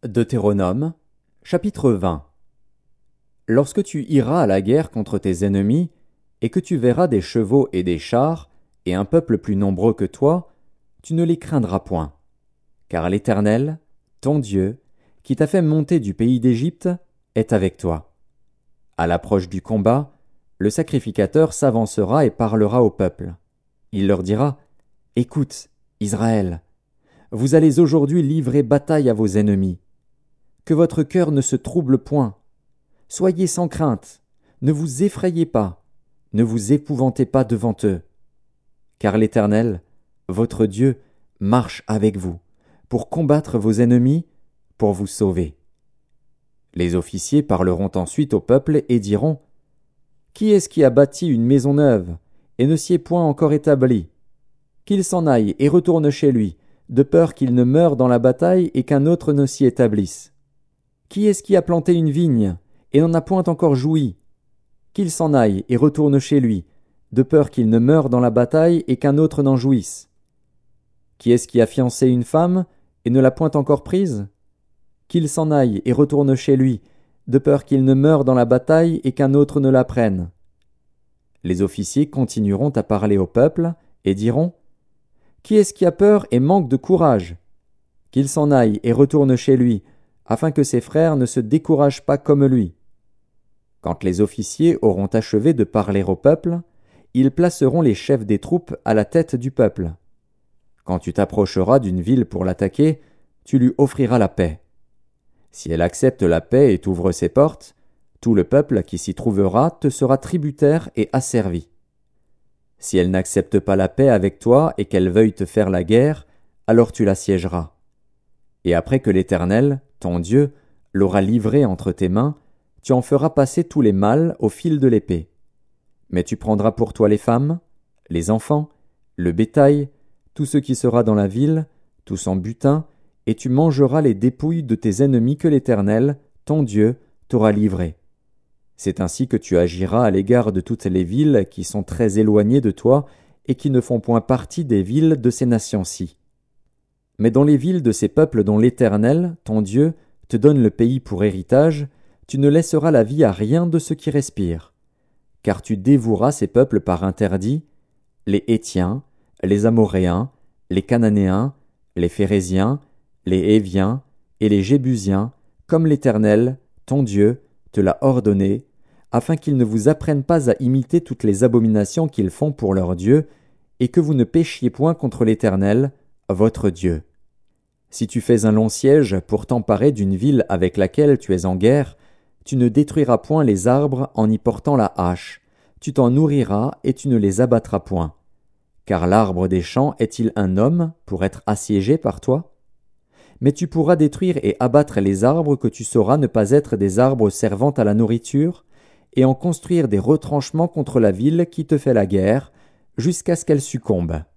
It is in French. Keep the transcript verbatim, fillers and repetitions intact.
Deutéronome, chapitre vingt. Lorsque tu iras à la guerre contre tes ennemis, et que tu verras des chevaux et des chars, et un peuple plus nombreux que toi, tu ne les craindras point. Car l'Éternel, ton Dieu, qui t'a fait monter du pays d'Égypte, est avec toi. À l'approche du combat, le sacrificateur s'avancera et parlera au peuple. Il leur dira : « Écoute, Israël, vous allez aujourd'hui livrer bataille à vos ennemis. Que votre cœur ne se trouble point. Soyez sans crainte, ne vous effrayez pas, ne vous épouvantez pas devant eux. Car l'Éternel, votre Dieu, marche avec vous, pour combattre vos ennemis, pour vous sauver. » Les officiers parleront ensuite au peuple et diront : « Qui est-ce qui a bâti une maison neuve, et ne s'y est point encore établi ? Qu'il s'en aille et retourne chez lui, de peur qu'il ne meure dans la bataille et qu'un autre ne s'y établisse. Qui est-ce qui a planté une vigne, et n'en a point encore joui ? Qu'il s'en aille et retourne chez lui, de peur qu'il ne meure dans la bataille et qu'un autre n'en jouisse. Qui est-ce qui a fiancé une femme, et ne l'a point encore prise ? Qu'il s'en aille et retourne chez lui, de peur qu'il ne meure dans la bataille et qu'un autre ne la prenne. » Les officiers continueront à parler au peuple, et diront : « Qui est-ce qui a peur et manque de courage ? Qu'il s'en aille et retourne chez lui, afin que ses frères ne se découragent pas comme lui. » Quand les officiers auront achevé de parler au peuple, ils placeront les chefs des troupes à la tête du peuple. Quand tu t'approcheras d'une ville pour l'attaquer, tu lui offriras la paix. Si elle accepte la paix et t'ouvre ses portes, tout le peuple qui s'y trouvera te sera tributaire et asservi. Si elle n'accepte pas la paix avec toi et qu'elle veuille te faire la guerre, alors tu l'assiégeras. Et après que l'Éternel, ton Dieu, l'aura livré entre tes mains, tu en feras passer tous les mâles au fil de l'épée. Mais tu prendras pour toi les femmes, les enfants, le bétail, tout ce qui sera dans la ville, tout son butin, et tu mangeras les dépouilles de tes ennemis que l'Éternel, ton Dieu, t'aura livrés. C'est ainsi que tu agiras à l'égard de toutes les villes qui sont très éloignées de toi et qui ne font point partie des villes de ces nations-ci. Mais dans les villes de ces peuples dont l'Éternel, ton Dieu, te donne le pays pour héritage, tu ne laisseras la vie à rien de ce qui respire. Car tu dévoueras ces peuples par interdit, les Hétiens, les Amoréens, les Cananéens, les Phéréziens, les Héviens et les Jébusiens, comme l'Éternel, ton Dieu, te l'a ordonné, afin qu'ils ne vous apprennent pas à imiter toutes les abominations qu'ils font pour leur Dieu, et que vous ne péchiez point contre l'Éternel, votre Dieu. Si tu fais un long siège pour t'emparer d'une ville avec laquelle tu es en guerre, tu ne détruiras point les arbres en y portant la hache, tu t'en nourriras et tu ne les abattras point. Car l'arbre des champs est-il un homme pour être assiégé par toi ? Mais tu pourras détruire et abattre les arbres que tu sauras ne pas être des arbres servant à la nourriture, et en construire des retranchements contre la ville qui te fait la guerre, jusqu'à ce qu'elle succombe.